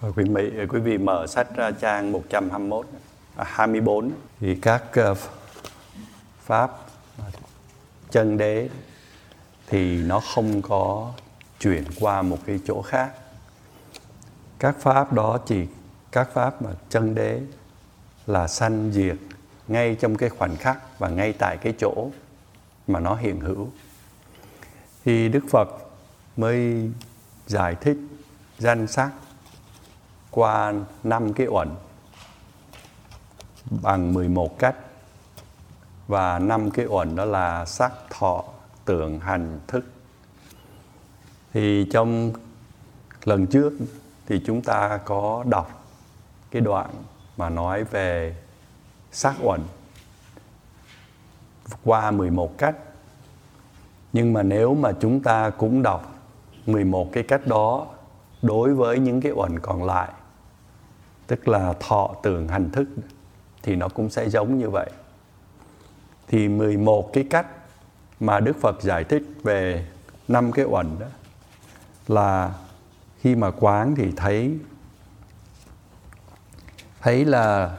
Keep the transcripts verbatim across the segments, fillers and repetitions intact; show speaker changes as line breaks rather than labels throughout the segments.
Quý vị, quý vị mở sách ra trang một trăm hai mươi mốt, à, hai mươi bốn thì các uh, pháp chân đế thì nó không có chuyển qua một cái chỗ khác. Các pháp đó chỉ các pháp mà chân đế là sanh diệt ngay trong cái khoảnh khắc và ngay tại cái chỗ mà nó hiện hữu. Thì Đức Phật mới giải thích danh sắc qua năm cái uẩn bằng mười một cách. Và năm cái uẩn đó là sắc, thọ, tưởng, hành, thức. Thì trong lần trước thì chúng ta có đọc cái đoạn mà nói về sắc uẩn qua mười một cách. Nhưng mà nếu mà chúng ta cũng đọc mười một cái cách đó đối với những cái uẩn còn lại, tức là thọ, tưởng, hành, thức, thì nó cũng sẽ giống như vậy. Thì mười một cái cách mà Đức Phật giải thích về năm cái uẩn đó là khi mà quán thì thấy thấy là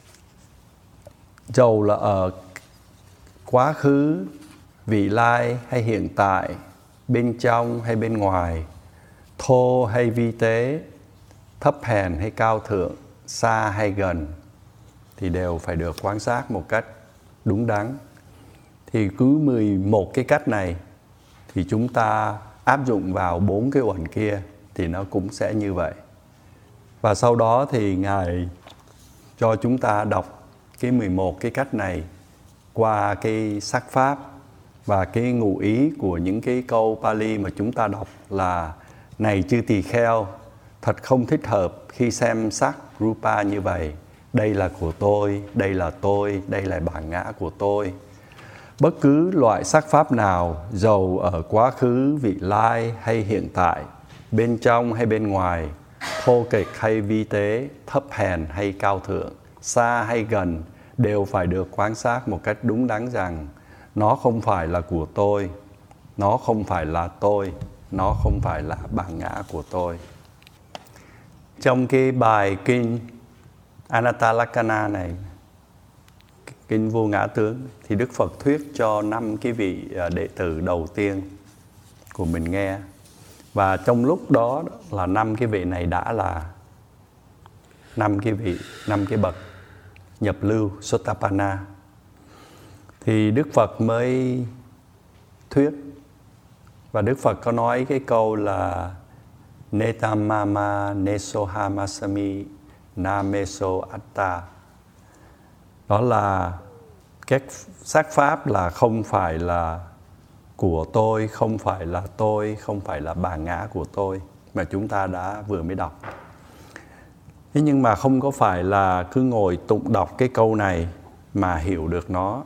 dầu là ở quá khứ, vị lai hay hiện tại, bên trong hay bên ngoài, thô hay vi tế, thấp hèn hay cao thượng, xa hay gần, thì đều phải được quan sát một cách đúng đắn. Thì cứ mười một cái cách này thì chúng ta áp dụng vào bốn cái uẩn kia thì nó cũng sẽ như vậy. Và sau đó thì Ngài cho chúng ta đọc cái mười một cái cách này qua cái sắc pháp. Và cái ngụ ý của những cái câu Pali mà chúng ta đọc là: này chư tỳ kheo, thật không thích hợp khi xem sắc Rupa như vậy. Đây là của tôi, đây là tôi, đây là bản ngã của tôi. Bất cứ loại sắc pháp nào, dầu ở quá khứ, vị lai hay hiện tại, bên trong hay bên ngoài, thô kệch hay vi tế, thấp hèn hay cao thượng, xa hay gần, đều phải được quan sát một cách đúng đắn rằng nó không phải là của tôi, nó không phải là tôi, nó không phải là bản ngã của tôi. Trong cái bài kinh Anattalakkhana này, kinh Vô Ngã Tướng, thì Đức Phật thuyết cho năm cái vị đệ tử đầu tiên của mình nghe. Và trong lúc đó là năm cái vị này đã là năm cái vị, năm cái bậc nhập lưu Sotapanna. Thì Đức Phật mới thuyết, và Đức Phật có nói cái câu là Netamama Nesohamasami Nameso Atta. Đó là các sắc pháp là không phải là của tôi, không phải là tôi, không phải là bản ngã của tôi, mà chúng ta đã vừa mới đọc. Thế nhưng mà không có phải là cứ ngồi tụng đọc cái câu này mà hiểu được nó.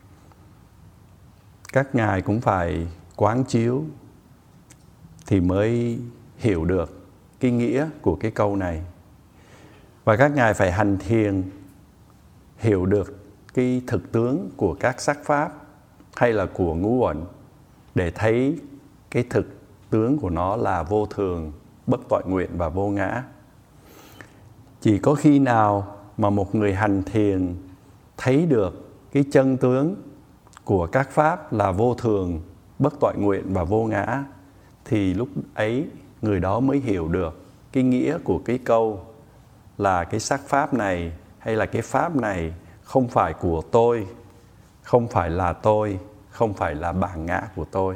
Các ngài cũng phải quán chiếu thì mới hiểu được cái nghĩa của cái câu này. Và các ngài phải hành thiền hiểu được cái thực tướng của các sắc pháp hay là của ngũ uẩn, để thấy cái thực tướng của nó là vô thường, bất toại nguyện và vô ngã. Chỉ có khi nào mà một người hành thiền thấy được cái chân tướng của các pháp là vô thường, bất toại nguyện và vô ngã, thì lúc ấy người đó mới hiểu được cái nghĩa của cái câu là cái sắc pháp này hay là cái pháp này không phải của tôi, không phải là tôi, không phải là bản ngã của tôi.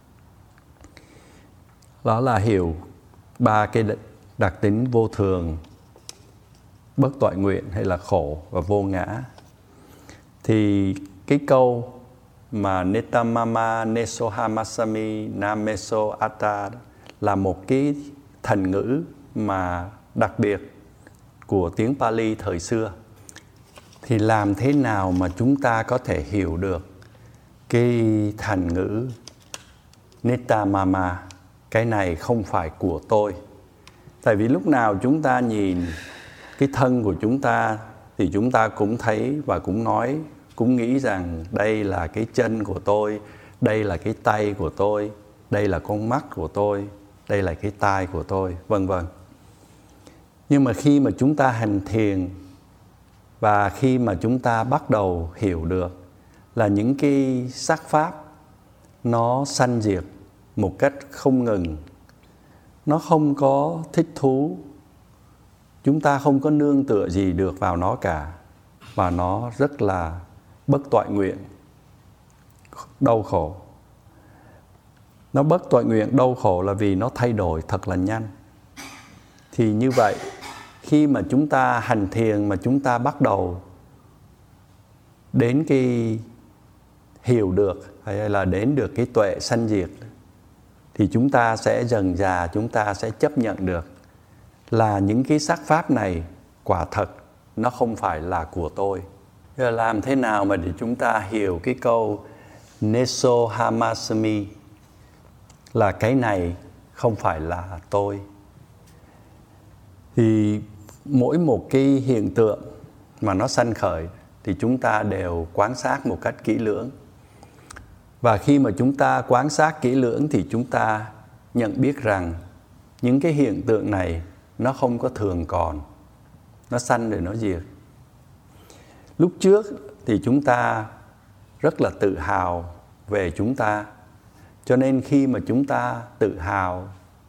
Đó là hiểu ba cái đặc tính vô thường, bất toại nguyện hay là khổ và vô ngã. Thì cái câu mà Netamama Nesohamasami Nameso Atta là một cái thành ngữ mà đặc biệt của tiếng Pali thời xưa. Thì làm thế nào mà chúng ta có thể hiểu được cái thành ngữ Netamama, cái này không phải của tôi? Tại vì lúc nào chúng ta nhìn cái thân của chúng ta thì chúng ta cũng thấy và cũng nói, cũng nghĩ rằng đây là cái chân của tôi, đây là cái tay của tôi, đây là con mắt của tôi, đây là cái tai của tôi, vân vân. Nhưng mà khi mà chúng ta hành thiền và khi mà chúng ta bắt đầu hiểu được là những cái sắc pháp nó sanh diệt một cách không ngừng, nó không có thích thú, chúng ta không có nương tựa gì được vào nó cả, và nó rất là bất toại nguyện, đau khổ. Nó bất toại nguyện, đau khổ là vì nó thay đổi thật là nhanh. Thì như vậy, khi mà chúng ta hành thiền mà chúng ta bắt đầu đến cái hiểu được hay là đến được cái tuệ sanh diệt, thì chúng ta sẽ dần dà chúng ta sẽ chấp nhận được là những cái sắc pháp này quả thật nó không phải là của tôi. Giờ làm thế nào mà để chúng ta hiểu cái câu Neso Hamasami là cái này không phải là tôi? Thì mỗi một cái hiện tượng mà nó sanh khởi thì chúng ta đều quan sát một cách kỹ lưỡng. Và khi mà chúng ta quan sát kỹ lưỡng thì chúng ta nhận biết rằng những cái hiện tượng này nó không có thường còn, nó sanh rồi nó diệt. Lúc trước thì chúng ta rất là tự hào về chúng ta, cho nên khi mà chúng ta tự hào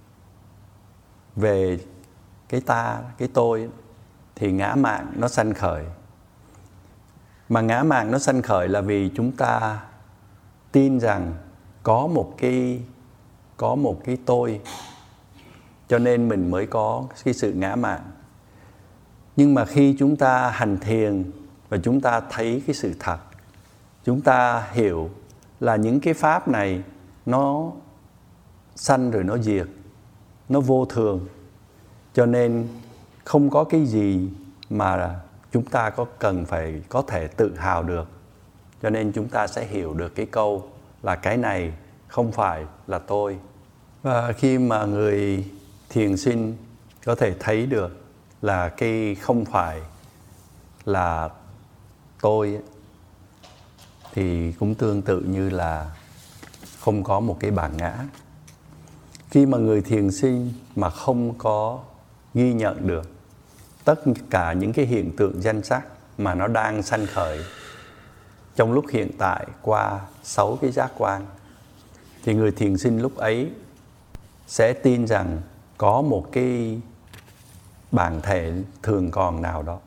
về cái ta, cái tôi, thì ngã mạn nó sanh khởi. Mà ngã mạn nó sanh khởi là vì chúng ta tin rằng có một cái có một cái tôi, cho nên mình mới có cái sự ngã mạn. Nhưng mà khi chúng ta hành thiền và chúng ta thấy cái sự thật, chúng ta hiểu là những cái pháp này nó sanh rồi nó diệt, nó vô thường, cho nên không có cái gì mà chúng ta có cần phải có thể tự hào được. Cho nên chúng ta sẽ hiểu được cái câu là cái này không phải là tôi. Và khi mà người thiền sinh có thể thấy được là cái không phải là tôi, thì cũng tương tự như là không có một cái bản ngã. Khi mà người thiền sinh mà không có ghi nhận được tất cả những cái hiện tượng danh sắc mà nó đang sanh khởi trong lúc hiện tại qua sáu cái giác quan, thì người thiền sinh lúc ấy sẽ tin rằng có một cái bản thể thường còn nào đó,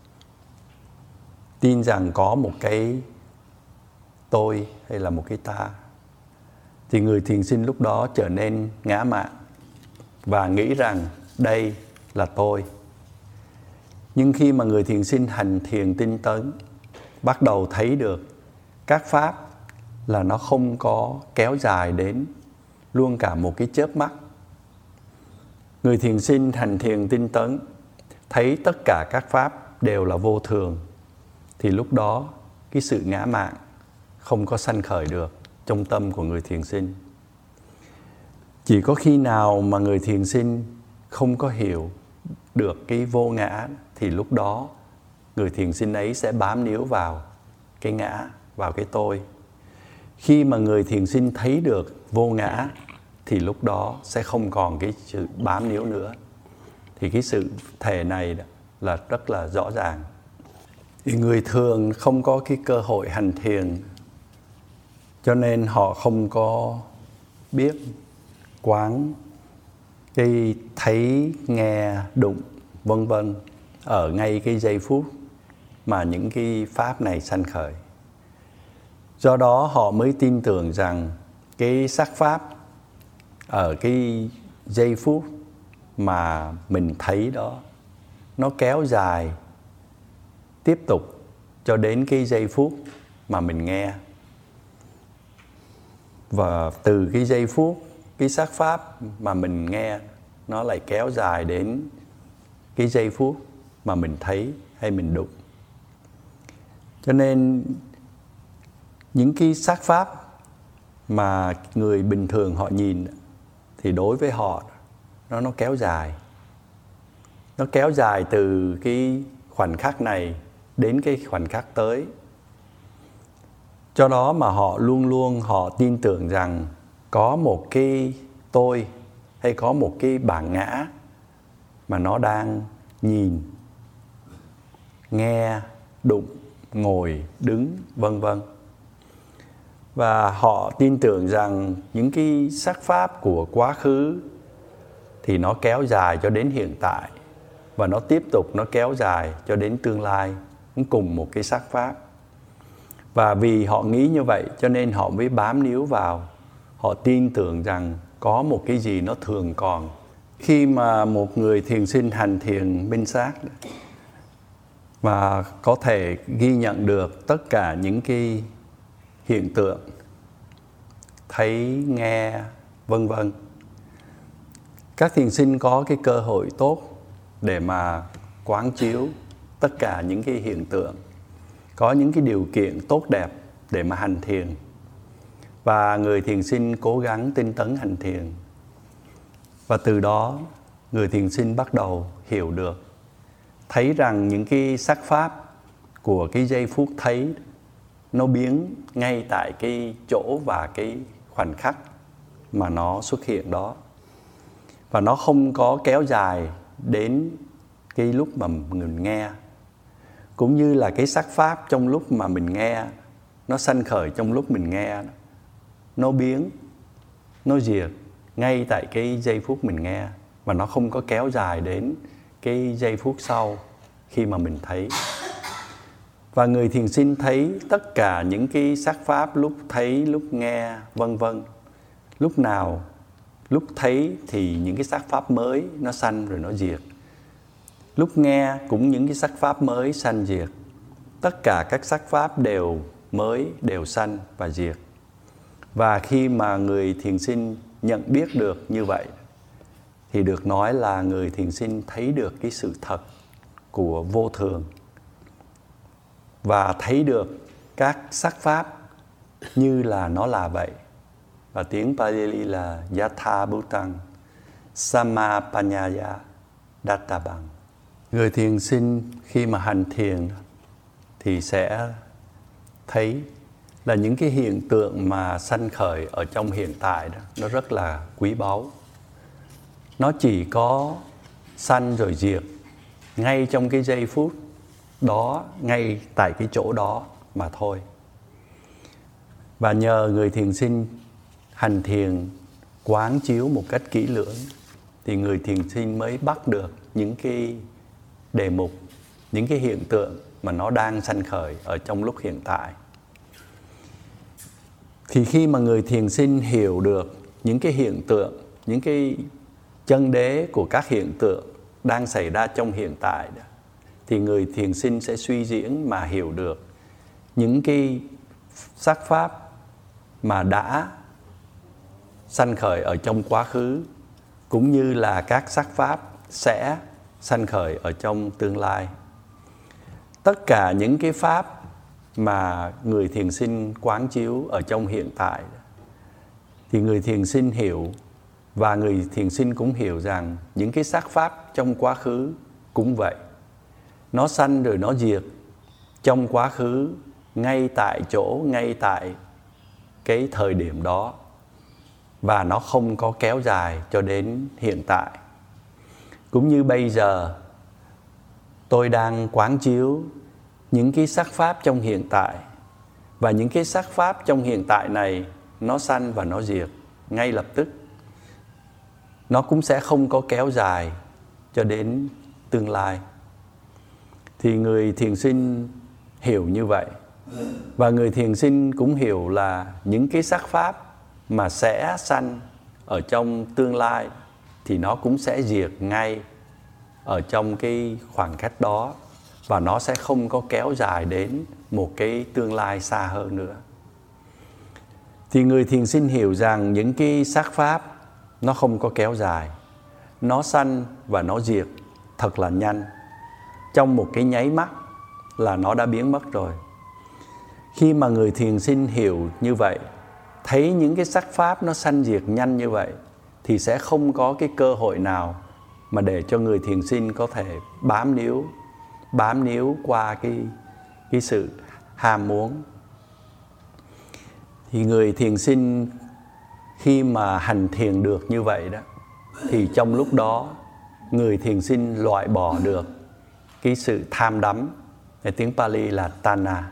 tin rằng có một cái tôi hay là một cái ta. Thì người thiền sinh lúc đó trở nên ngã mạn và nghĩ rằng đây là tôi. Nhưng khi mà người thiền sinh hành thiền tinh tấn, bắt đầu thấy được các pháp là nó không có kéo dài đến luôn cả một cái chớp mắt. Người thiền sinh hành thiền tinh tấn thấy tất cả các pháp đều là vô thường, thì lúc đó cái sự ngã mạn không có sanh khởi được trong tâm của người thiền sinh. Chỉ có khi nào mà người thiền sinh không có hiểu được cái vô ngã, thì lúc đó người thiền sinh ấy sẽ bám níu vào cái ngã, vào cái tôi. Khi mà người thiền sinh thấy được vô ngã thì lúc đó sẽ không còn cái sự bám níu nữa. Thì cái sự thể này là rất là rõ ràng. Thì người thường không có cái cơ hội hành thiền, cho nên họ không có biết quán cái thấy, nghe, đụng, vân vân ở ngay cái giây phút mà những cái pháp này sanh khởi. Do đó họ mới tin tưởng rằng cái sắc pháp ở cái giây phút mà mình thấy đó, nó kéo dài tiếp tục cho đến cái giây phút mà mình nghe. Và từ cái giây phút, cái sắc pháp mà mình nghe, nó lại kéo dài đến cái giây phút mà mình thấy hay mình đụng. Cho nên những cái sắc pháp mà người bình thường họ nhìn thì đối với họ nó nó kéo dài. Nó kéo dài từ cái khoảnh khắc này đến cái khoảnh khắc tới. Do đó mà họ luôn luôn họ tin tưởng rằng có một cái tôi hay có một cái bản ngã mà nó đang nhìn, nghe, đụng, ngồi, đứng, vân vân. Và họ tin tưởng rằng những cái sắc pháp của quá khứ thì nó kéo dài cho đến hiện tại, và nó tiếp tục nó kéo dài cho đến tương lai, cũng cùng một cái sắc pháp. Và vì họ nghĩ như vậy cho nên họ mới bám níu vào. Họ tin tưởng rằng có một cái gì nó thường còn. Khi mà một người thiền sinh hành thiền minh sát và có thể ghi nhận được tất cả những cái hiện tượng, thấy, nghe, vân vân, các thiền sinh có cái cơ hội tốt để mà quán chiếu tất cả những cái hiện tượng, có những cái điều kiện tốt đẹp để mà hành thiền. Và người thiền sinh cố gắng tinh tấn hành thiền. Và từ đó người thiền sinh bắt đầu hiểu được, thấy rằng những cái sắc pháp của cái giây phút thấy nó biến ngay tại cái chỗ và cái khoảnh khắc mà nó xuất hiện đó. Và nó không có kéo dài đến cái lúc mà mình nghe. Cũng như là cái sắc pháp trong lúc mà mình nghe, nó sanh khởi trong lúc mình nghe, nó biến, nó diệt ngay tại cái giây phút mình nghe. Và nó không có kéo dài đến cái giây phút sau khi mà mình thấy. Và người thiền sinh thấy tất cả những cái sắc pháp lúc thấy, lúc nghe, vân vân. Lúc nào, lúc thấy thì những cái sắc pháp mới nó sanh rồi nó diệt. Lúc nghe cũng những cái sắc pháp mới sanh diệt. Tất cả các sắc pháp đều mới, đều sanh và diệt. Và khi mà người thiền sinh nhận biết được như vậy thì được nói là người thiền sinh thấy được cái sự thật của vô thường, và thấy được các sắc pháp như là nó là vậy. Và tiếng Pali là Yatha Bhutang Samapanyaya Dattabang. Người thiền sinh khi mà hành thiền thì sẽ thấy là những cái hiện tượng mà sanh khởi ở trong hiện tại đó, nó rất là quý báu. Nó chỉ có sanh rồi diệt ngay trong cái giây phút đó, ngay tại cái chỗ đó mà thôi. Và nhờ người thiền sinh hành thiền quán chiếu một cách kỹ lưỡng thì người thiền sinh mới bắt được những cái đề mục, những cái hiện tượng mà nó đang sanh khởi ở trong lúc hiện tại. Thì khi mà người thiền sinh hiểu được những cái hiện tượng, những cái chân đế của các hiện tượng đang xảy ra trong hiện tại đó, thì người thiền sinh sẽ suy diễn mà hiểu được những cái sắc pháp mà đã sanh khởi ở trong quá khứ, cũng như là các sắc pháp sẽ sanh khởi ở trong tương lai. Tất cả những cái pháp mà người thiền sinh quán chiếu ở trong hiện tại thì người thiền sinh hiểu, và người thiền sinh cũng hiểu rằng những cái sắc pháp trong quá khứ cũng vậy. Nó sanh rồi nó diệt trong quá khứ, ngay tại chỗ, ngay tại cái thời điểm đó. Và nó không có kéo dài cho đến hiện tại. Cũng như bây giờ tôi đang quán chiếu những cái sắc pháp trong hiện tại. Và những cái sắc pháp trong hiện tại này nó sanh và nó diệt ngay lập tức. Nó cũng sẽ không có kéo dài cho đến tương lai. Thì người thiền sinh hiểu như vậy. Và người thiền sinh cũng hiểu là những cái sắc pháp mà sẽ sanh ở trong tương lai thì nó cũng sẽ diệt ngay ở trong cái khoảng cách đó. Và nó sẽ không có kéo dài đến một cái tương lai xa hơn nữa. Thì người thiền sinh hiểu rằng những cái sắc pháp nó không có kéo dài. Nó sanh và nó diệt thật là nhanh. Trong một cái nháy mắt là nó đã biến mất rồi. Khi mà người thiền sinh hiểu như vậy, thấy những cái sắc pháp nó sanh diệt nhanh như vậy, thì sẽ không có cái cơ hội nào mà để cho người thiền sinh có thể bám níu, bám níu qua cái, cái sự ham muốn. Thì người thiền sinh khi mà hành thiền được như vậy đó, thì trong lúc đó người thiền sinh loại bỏ được cái sự tham đắm, cái tiếng Pali là Tanha.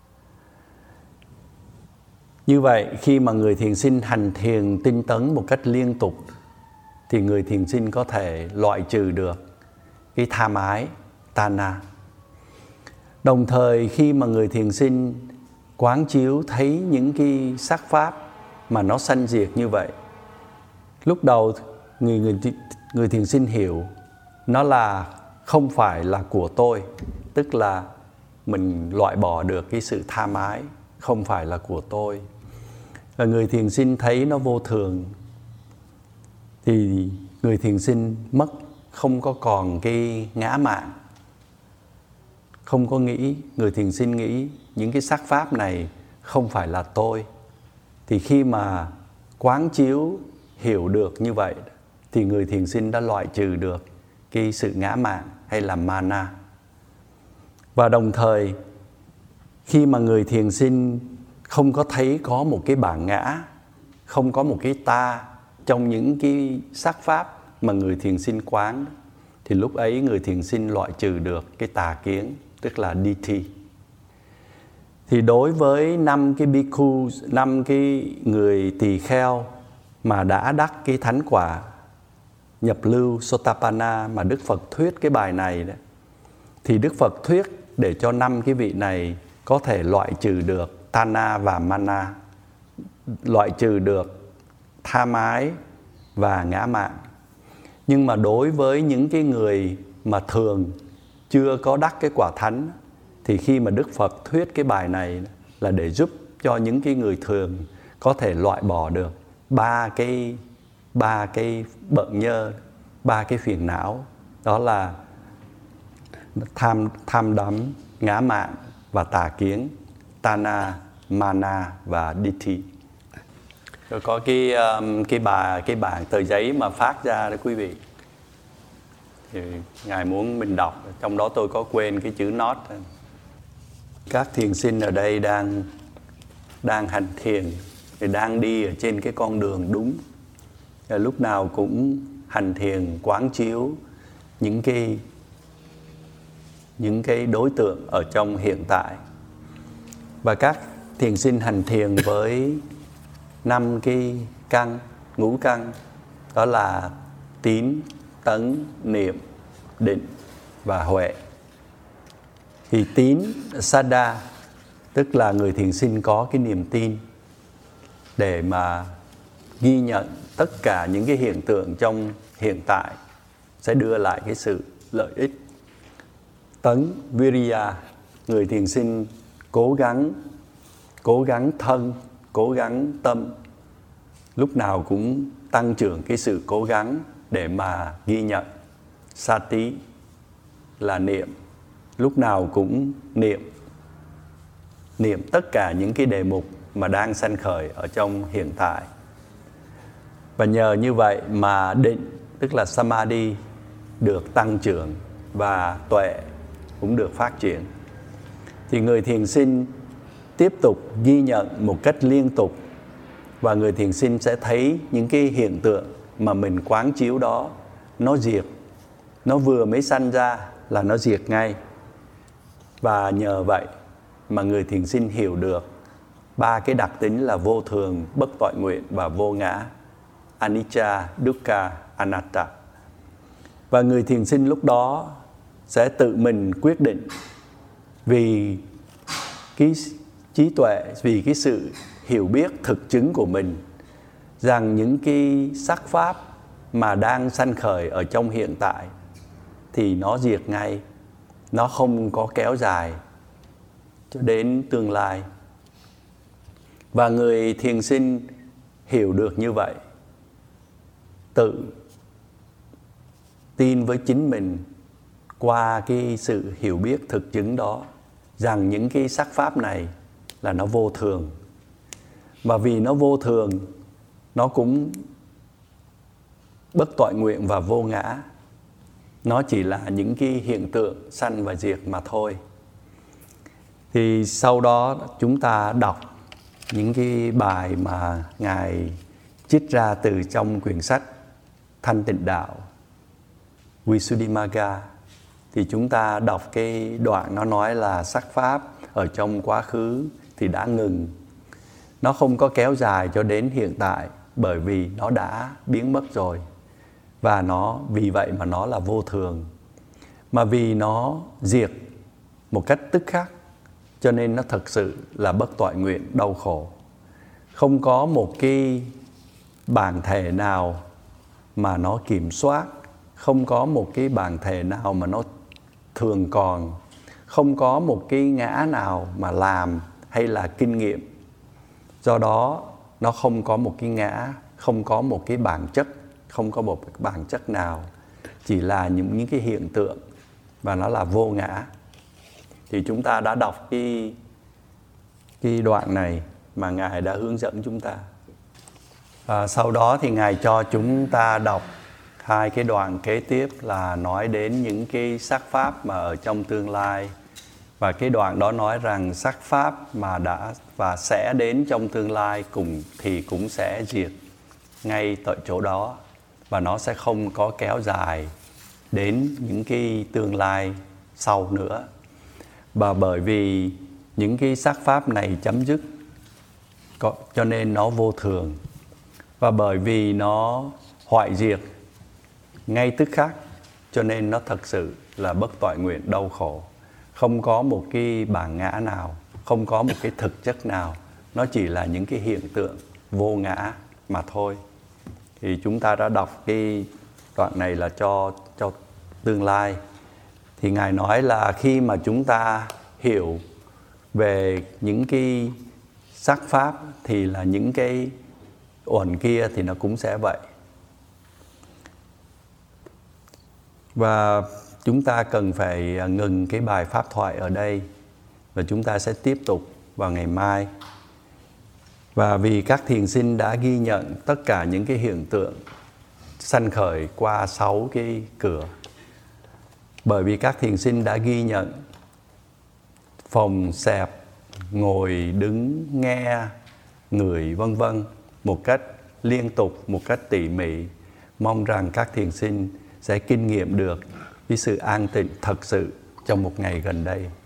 Như vậy khi mà người thiền sinh hành thiền tinh tấn một cách liên tục thì người thiền sinh có thể loại trừ được cái tham ái Tanha. Đồng thời khi mà người thiền sinh quán chiếu thấy những cái sắc pháp mà nó sanh diệt như vậy, lúc đầu người, người, người thiền sinh hiểu nó là không phải là của tôi, tức là mình loại bỏ được cái sự tham ái, không phải là của tôi. Và người thiền sinh thấy nó vô thường thì người thiền sinh mất, không có còn cái ngã mạn, không có nghĩ, người thiền sinh nghĩ những cái sắc pháp này không phải là tôi. Thì khi mà quán chiếu hiểu được như vậy thì người thiền sinh đã loại trừ được cái sự ngã mạn hay là mana. Và đồng thời khi mà người thiền sinh không có thấy có một cái bản ngã, không có một cái ta trong những cái sắc pháp mà người thiền sinh quán, thì lúc ấy người thiền sinh loại trừ được cái tà kiến, tức là ditthi. Thì đối với năm cái bhikkhu, năm cái người tỳ kheo mà đã đắc cái thánh quả nhập lưu Sotapanna mà Đức Phật thuyết cái bài này đó, thì Đức Phật thuyết để cho năm cái vị này có thể loại trừ được Tanha và Mana, loại trừ được tham ái và ngã mạn. Nhưng mà đối với những cái người mà thường chưa có đắc cái quả thánh thì khi mà Đức Phật thuyết cái bài này là để giúp cho những cái người thường có thể loại bỏ được ba cái ba cái bận nhơ, ba cái phiền não, đó là tham tham đắm, ngã mạn và tà kiến, Tanha, Mana và Ditthi. Rồi có cái um, cái bà cái bảng tờ giấy mà phát ra đó quý vị. Thì ngài muốn mình đọc, trong đó tôi có quên cái chữ note. Các thiền sinh ở đây đang đang hành thiền, thì đang đi ở trên cái con đường đúng. Lúc nào cũng hành thiền quán chiếu những cái những cái đối tượng ở trong hiện tại. Và các thiền sinh hành thiền với năm cái căn, ngũ căn, đó là tín, tấn, niệm, định và huệ. Thì tín, Saddha, tức là người thiền sinh có cái niềm tin để mà ghi nhận tất cả những cái hiện tượng trong hiện tại sẽ đưa lại cái sự lợi ích. Tấn, Viriya, người thiền sinh cố gắng, cố gắng thân, cố gắng tâm, lúc nào cũng tăng trưởng cái sự cố gắng để mà ghi nhận. Sati là niệm, lúc nào cũng niệm, niệm tất cả những cái đề mục mà đang sanh khởi ở trong hiện tại. Và nhờ như vậy mà định, tức là Samadhi, được tăng trưởng và tuệ cũng được phát triển. Thì người thiền sinh tiếp tục ghi nhận một cách liên tục, và người thiền sinh sẽ thấy những cái hiện tượng mà mình quán chiếu đó nó diệt, nó vừa mới sanh ra là nó diệt ngay. Và nhờ vậy mà người thiền sinh hiểu được ba cái đặc tính là vô thường, bất toại nguyện và vô ngã, anicca, dukkha, anatta. Và người thiền sinh lúc đó sẽ tự mình quyết định, vì cái trí tuệ, vì cái sự hiểu biết thực chứng của mình, rằng những cái sắc pháp mà đang sanh khởi ở trong hiện tại thì nó diệt ngay, nó không có kéo dài cho đến tương lai. Và người thiền sinh hiểu được như vậy, tự tin với chính mình qua cái sự hiểu biết thực chứng đó, rằng những cái sắc pháp này là nó vô thường. Mà vì nó vô thường, nó cũng bất toại nguyện và vô ngã. Nó chỉ là những cái hiện tượng sanh và diệt mà thôi. Thì sau đó chúng ta đọc những cái bài mà Ngài trích ra từ trong quyển sách Thanh Tịnh Đạo. Visuddhimagga, thì chúng ta đọc cái đoạn nó nói là sắc pháp ở trong quá khứ thì đã ngừng. Nó không có kéo dài cho đến hiện tại bởi vì nó đã biến mất rồi. Và nó vì vậy mà nó là vô thường. Mà vì nó diệt một cách tức khắc cho nên nó thật sự là bất toại nguyện, đau khổ. Không có một cái bản thể nào mà nó kiểm soát, không có một cái bản thể nào mà nó thường còn, không có một cái ngã nào mà làm hay là kinh nghiệm. Do đó nó không có một cái ngã, không có một cái bản chất, không có một cái bản chất nào, chỉ là những, những cái hiện tượng và nó là vô ngã. Thì chúng ta đã đọc cái, cái đoạn này mà Ngài đã hướng dẫn chúng ta. À, sau đó thì Ngài cho chúng ta đọc hai cái đoạn kế tiếp là nói đến những cái sắc pháp mà ở trong tương lai. Và cái đoạn đó nói rằng sắc pháp mà đã và sẽ đến trong tương lai cùng thì cũng sẽ diệt ngay tại chỗ đó. Và nó sẽ không có kéo dài đến những cái tương lai sau nữa. Và bởi vì những cái sắc pháp này chấm dứt cho nên nó vô thường. Và bởi vì nó hoại diệt ngay tức khắc cho nên nó thật sự là bất toại nguyện, đau khổ. Không có một cái bản ngã nào, không có một cái thực chất nào. Nó chỉ là những cái hiện tượng vô ngã mà thôi. Thì chúng ta đã đọc cái đoạn này là cho, cho tương lai. Thì Ngài nói là khi mà chúng ta hiểu về những cái sắc pháp thì là những cái uẩn kia thì nó cũng sẽ vậy. Và chúng ta cần phải ngừng cái bài pháp thoại ở đây và chúng ta sẽ tiếp tục vào ngày mai. Và vì các thiền sinh đã ghi nhận tất cả những cái hiện tượng sanh khởi qua sáu cái cửa. Bởi vì các thiền sinh đã ghi nhận phòng, xẹp, ngồi, đứng, nghe, ngửi vân vân một cách liên tục, một cách tỉ mỉ. Mong rằng các thiền sinh sẽ kinh nghiệm được cái sự an tịnh thật sự trong một ngày gần đây.